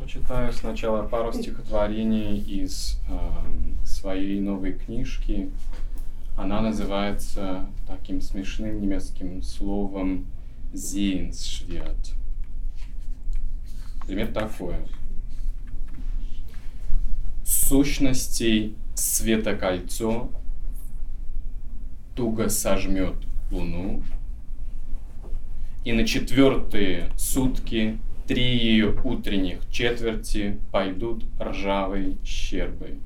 почитаю сначала пару стихотворений из своей новой книжки. Она называется таким смешным немецким словом «Sehenswert». Пример такой. Сущностей светокольцо туго сожмет луну, и на 4-е сутки 3 ее утренних четверти пойдут ржавой щербой.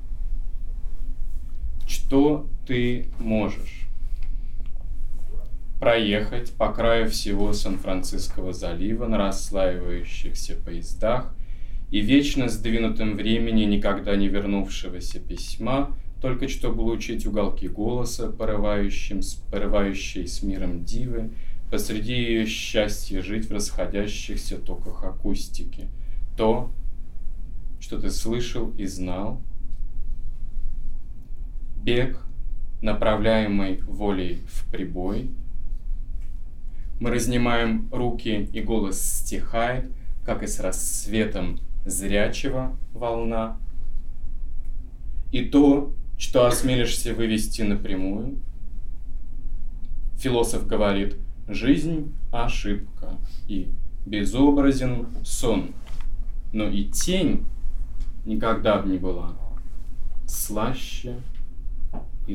Что ты можешь? Проехать по краю всего Сан-Франциского залива на расслаивающихся поездах и вечно сдвинутым времени никогда не вернувшегося письма, только чтобы улучшить уголки голоса, порывающей с миром дивы, посреди ее счастья жить в расходящихся токах акустики. То, что ты слышал и знал, бег, направляемый волей в прибой. Мы разнимаем руки, и голос стихает, как и с рассветом зрячего волна. И то, что осмелишься вывести напрямую. Философ говорит: жизнь – ошибка, и безобразен сон, но и тень никогда б не была слаще и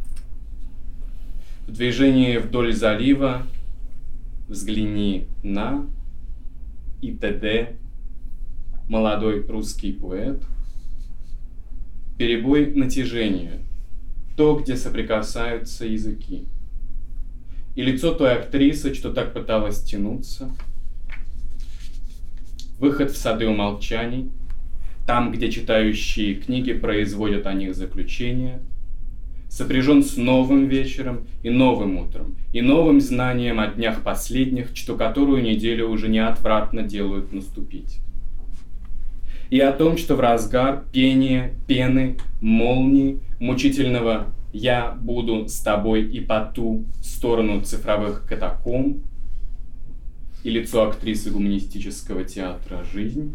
В движении вдоль залива взгляни на и т.д. молодой русский поэт. Перебой натяжения, то, где соприкасаются языки. И лицо той актрисы, что так пыталась тянуться. Выход в сады умолчаний, там, где читающие книги производят о них заключения, сопряжен с новым вечером и новым утром, и новым знанием о днях последних, что которую неделю уже неотвратно делают наступить. И о том, что в разгар пения, пены, молнии, мучительного «я буду с тобой и по ту сторону цифровых катакомб» и лицо актрисы гуманистического театра «Жизнь»,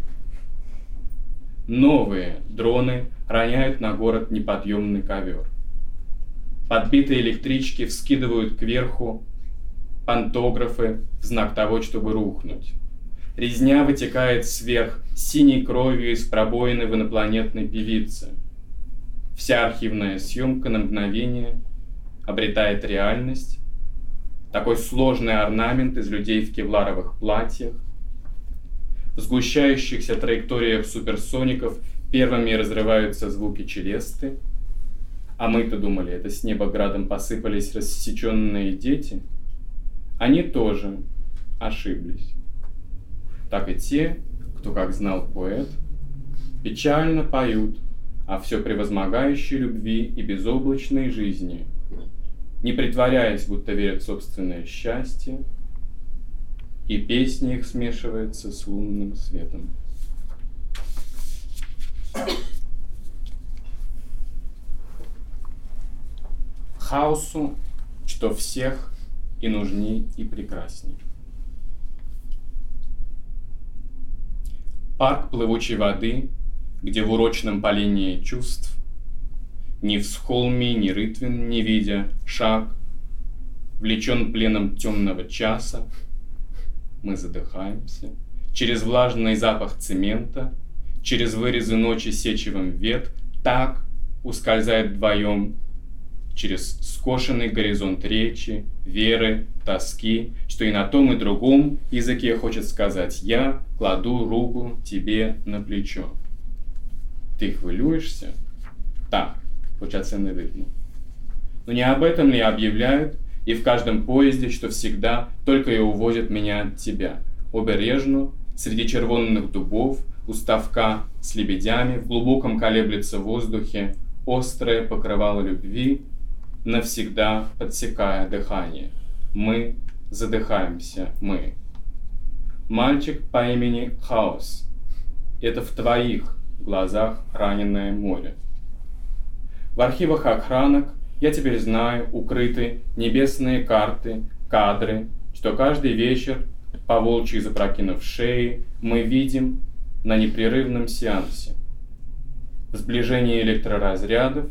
новые дроны роняют на город неподъемный ковер. Подбитые электрички вскидывают кверху пантографы в знак того, чтобы рухнуть. Резня вытекает сверх синей кровью из пробоины в инопланетной певице. Вся архивная съемка на мгновение обретает реальность. Такой сложный орнамент из людей в кевларовых платьях. В сгущающихся траекториях суперсоников первыми разрываются звуки челесты. А мы-то думали, это с неба градом посыпались рассеченные дети. Они тоже ошиблись. Так и те, кто, как знал поэт, печально поют о все превозмогающей любви и безоблачной жизни, не притворяясь, будто верят в собственное счастье, и песня их смешивается с лунным светом. Хаосу, что всех и нужней, и прекрасней. Парк плывучей воды, где в урочном полении чувств ни всхолмий, ни рытвин не видя, шаг влечен пленом темного часа, мы задыхаемся, через влажный запах цемента, через вырезы ночи сечевым вет, так ускользает вдвоем через скошенный горизонт речи, веры, тоски, что и на том, и другом языке хочет сказать: я кладу руку тебе на плечо. Ты хвилюешься? Так, почаценный ритм. Но не об этом ли объявляют и в каждом поезде, что всегда только и увозят меня от тебя? Обережно, среди червонных дубов, у ставка с лебедями, в глубоком колеблется в воздухе острое покрывало любви, навсегда подсекая дыхание. Мы задыхаемся, мы. Мальчик по имени Хаос. Это в твоих глазах раненое море. В архивах охранок я теперь знаю, укрыты небесные карты, кадры, что каждый вечер, по волчьи запрокинув шеи, мы видим на непрерывном сеансе. В сближении электроразрядов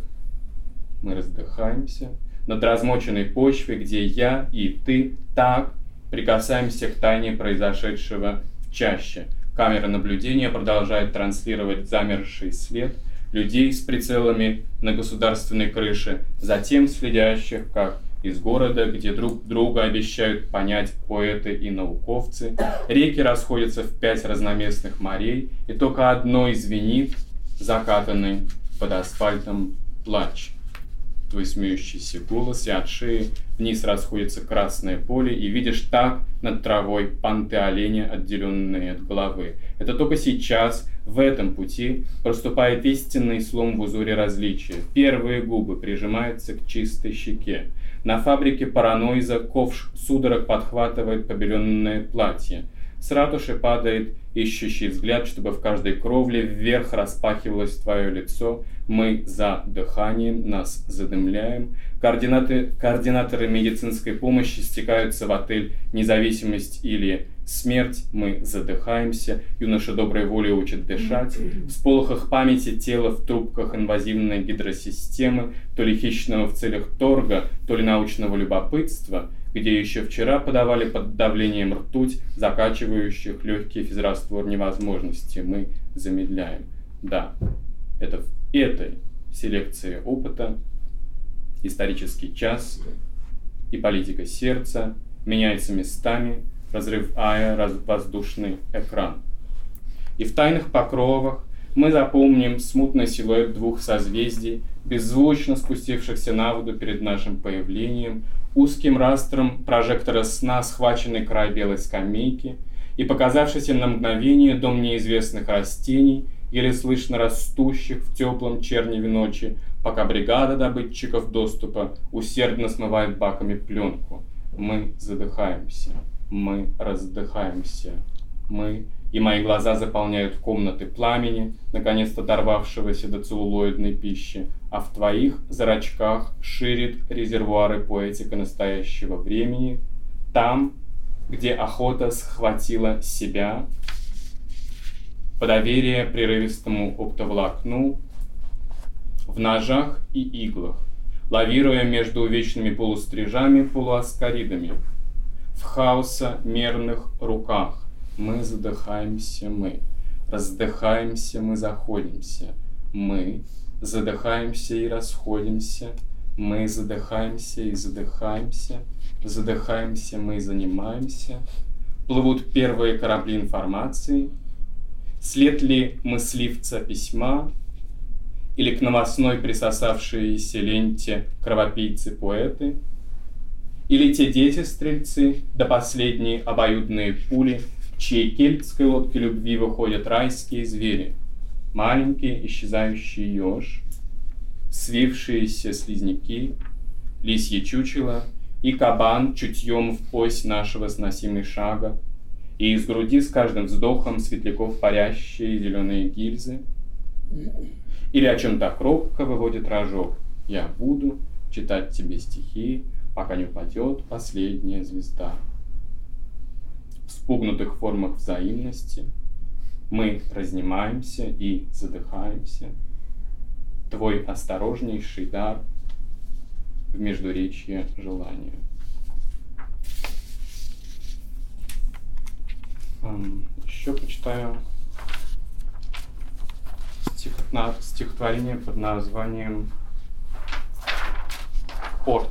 мы раздыхаемся над размоченной почвой, где я и ты так прикасаемся к тайне произошедшего в чаще. Камера наблюдения продолжает транслировать замерший след людей с прицелами на государственной крыше, затем следящих, как из города, где друг друга обещают понять поэты и науковцы, реки расходятся в 5 разноместных морей, и только одно звенит, закатанный под асфальтом плач. Твой смеющийся голос, и от шеи вниз расходится красное поле, и видишь так над травой панты оленя, отделенные от головы. Это только сейчас, в этом пути, проступает истинный слом в узоре различия. Первые губы прижимаются к чистой щеке. На фабрике параноиза ковш судорог подхватывает побеленное платье. С ратуши падает ищущий взгляд, чтобы в каждой кровле вверх распахивалось твое лицо. Мы за дыханием, нас задымляем. Координаторы медицинской помощи стекаются в отель «Независимость» или «Смерть». Мы задыхаемся. Юноша доброй воли учит дышать. В сполохах памяти тело в трубках инвазивной гидросистемы, то ли хищного в целях торга, то ли научного любопытства, где еще вчера подавали под давлением ртуть, закачивающих легкий физраствор невозможности. Мы замедляем. Да, это в этой селекции опыта исторический час и политика сердца меняется местами, разрывая воздушный экран. И в тайных покровах мы запомним смутный силуэт 2 созвездий, беззвучно спустившихся на воду перед нашим появлением, узким растром прожектора сна схваченный край белой скамейки и показавшийся на мгновение дом неизвестных растений, еле слышно растущих в теплом черневе ночи, пока бригада добытчиков доступа усердно смывает баками пленку. Мы задыхаемся, мы раздыхаемся, мы... И мои глаза заполняют комнаты пламени, наконец-то дорвавшегося до целлулоидной пищи, а в твоих зрачках ширит резервуары поэтика настоящего времени, там, где охота схватила себя, по доверие прерывистому оптоволокну, в ножах и иглах, лавируя между увечными полустрижами, полуаскаридами, в хаоса мерных руках. Мы задыхаемся, мы раздыхаемся, мы заходимся, мы задыхаемся и расходимся, мы задыхаемся и задыхаемся, задыхаемся, мы занимаемся. Плывут первые корабли информации. След ли мысливца письма или к новостной присосавшейся ленте кровопийцы-поэты, или те дети-стрельцы, до последней обоюдные пули, в чьей кельтской лодке любви выходят райские звери, маленький исчезающий еж, свившиеся слизняки, лисье чучело и кабан чутьем в ось нашего сносимой шага, и из груди с каждым вздохом светляков парящие зеленые гильзы, или о чем так робко выводит рожок: «Я буду читать тебе стихи, пока не упадет последняя звезда». В спугнутых формах взаимности мы разнимаемся и задыхаемся. Твой осторожнейший дар в междуречье желания. Еще почитаю стихотворение под названием «Порт».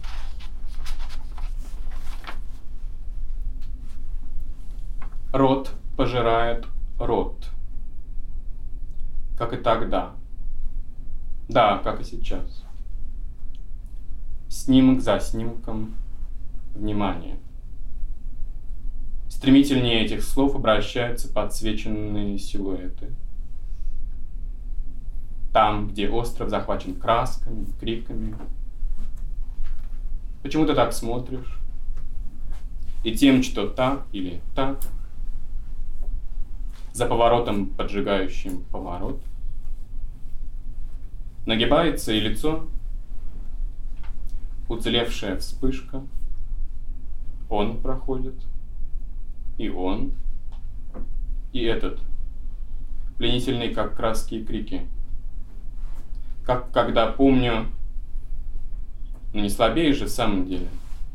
Рот пожирает рот, как и тогда, да, как и сейчас. Снимок за снимком, внимание. Стремительнее этих слов обращаются подсвеченные силуэты. Там, где остров захвачен красками, криками. Почему ты так смотришь? И тем, что так или так. За поворотом, поджигающим поворот. Нагибается и лицо, уцелевшая вспышка. Он проходит, и он, и этот пленительные, как краски и крики. Как когда помню, но не слабеешь же в самом деле.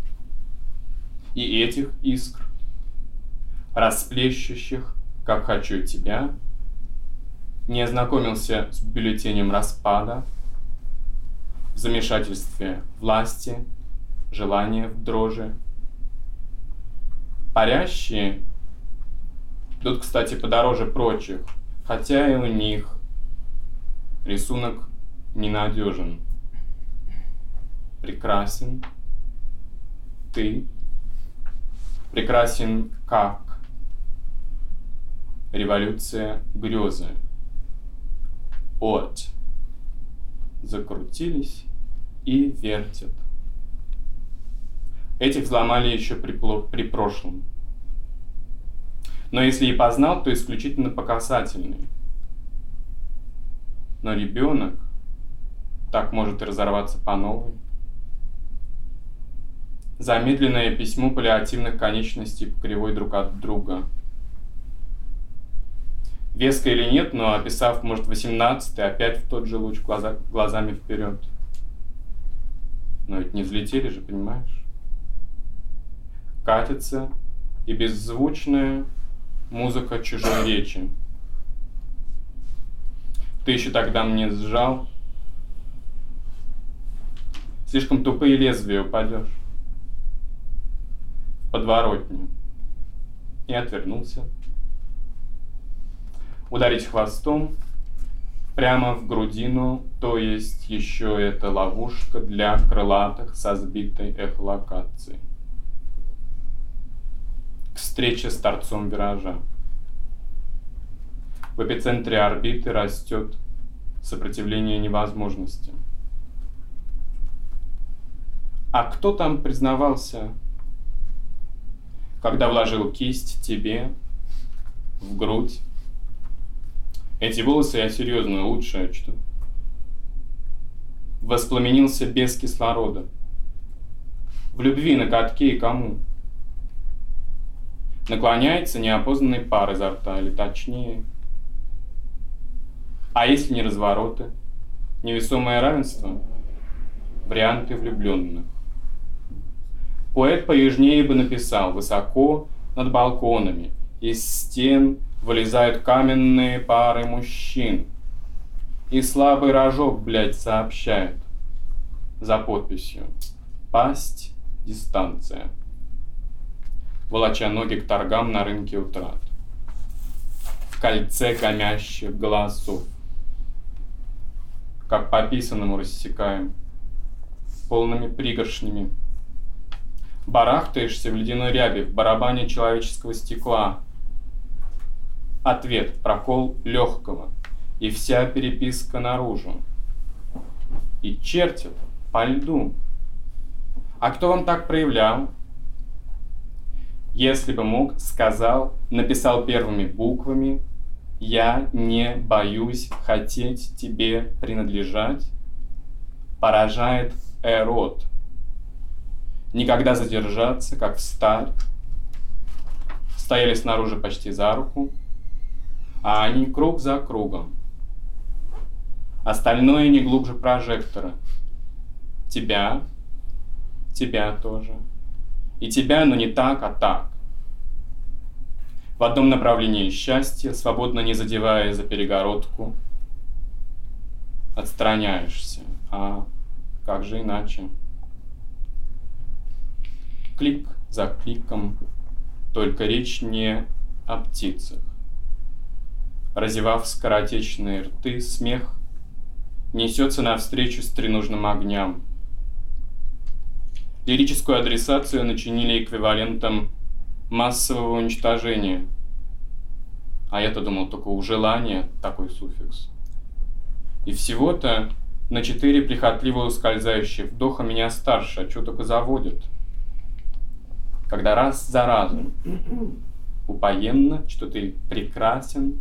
И этих искр, расплещущих, как хочу тебя, не ознакомился с бюллетенем распада, в замешательстве власти, желания в дрожи. Парящие идут, кстати, подороже прочих, хотя и у них рисунок ненадежен. Прекрасен ты, прекрасен как революция грезы. От закрутились и вертят. Этих взломали еще при прошлом. Но если и познал, то исключительно по касательной. Но ребенок так может и разорваться по новой. Замедленное письмо паллиативных конечностей по кривой друг от друга. Веско или нет, но описав, может, 18-й, опять в тот же луч глазами вперед. Но ведь не взлетели же, понимаешь? Катится и беззвучная музыка чужой речи. Ты еще тогда мне сжал. Слишком тупые лезвия, упадешь. В подворотню. И отвернулся. Ударить хвостом прямо в грудину, то есть еще это ловушка для крылатых со сбитой эхолокацией. К встрече с торцом виража. В эпицентре орбиты растет сопротивление невозможности. А кто там признавался, когда вложил кисть тебе в грудь? Эти волосы я серьезно улучшаю, что? Воспламенился без кислорода. В любви на катке и кому? Наклоняется неопознанный пар изо рта, или точнее. А если не развороты? Невесомое равенство? Варианты влюбленных. Поэт поюжнее бы написал: высоко над балконами, из стен вылезают каменные пары мужчин. И слабый рожок, блядь, сообщает за подписью: пасть, дистанция. Волоча ноги к торгам на рынке утрат. В кольце гомящих голосов. Как по писанному рассекаем полными пригоршнями. Барахтаешься в ледяной ряби, в барабане человеческого стекла. Ответ: прокол легкого, и вся переписка наружу. И чертят по льду. А кто вам так проявлял? Если бы мог, сказал, написал первыми буквами: я не боюсь хотеть тебе принадлежать. Поражает эрот. Никогда задержаться, как встать. Стояли снаружи почти за руку, а они круг за кругом. Остальное не глубже прожектора. Тебя тоже. И тебя, но не так, а так. В одном направлении счастья, свободно не задевая за перегородку, отстраняешься. А как же иначе? Клик за кликом, только речь не о птицах. Разевав скоротечные рты, смех несется навстречу стреножным огням. Лирическую адресацию начинили эквивалентом массового уничтожения. А я-то думал, только у желания такой суффикс. И всего-то на 4 прихотливо ускользающих вдоха меня старше, а что только заводит. Когда раз за разом упоенно, что ты прекрасен,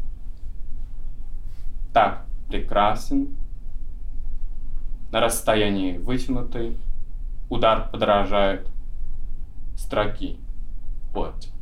так прекрасен, на расстоянии вытянутой удар подражает строки. Вот.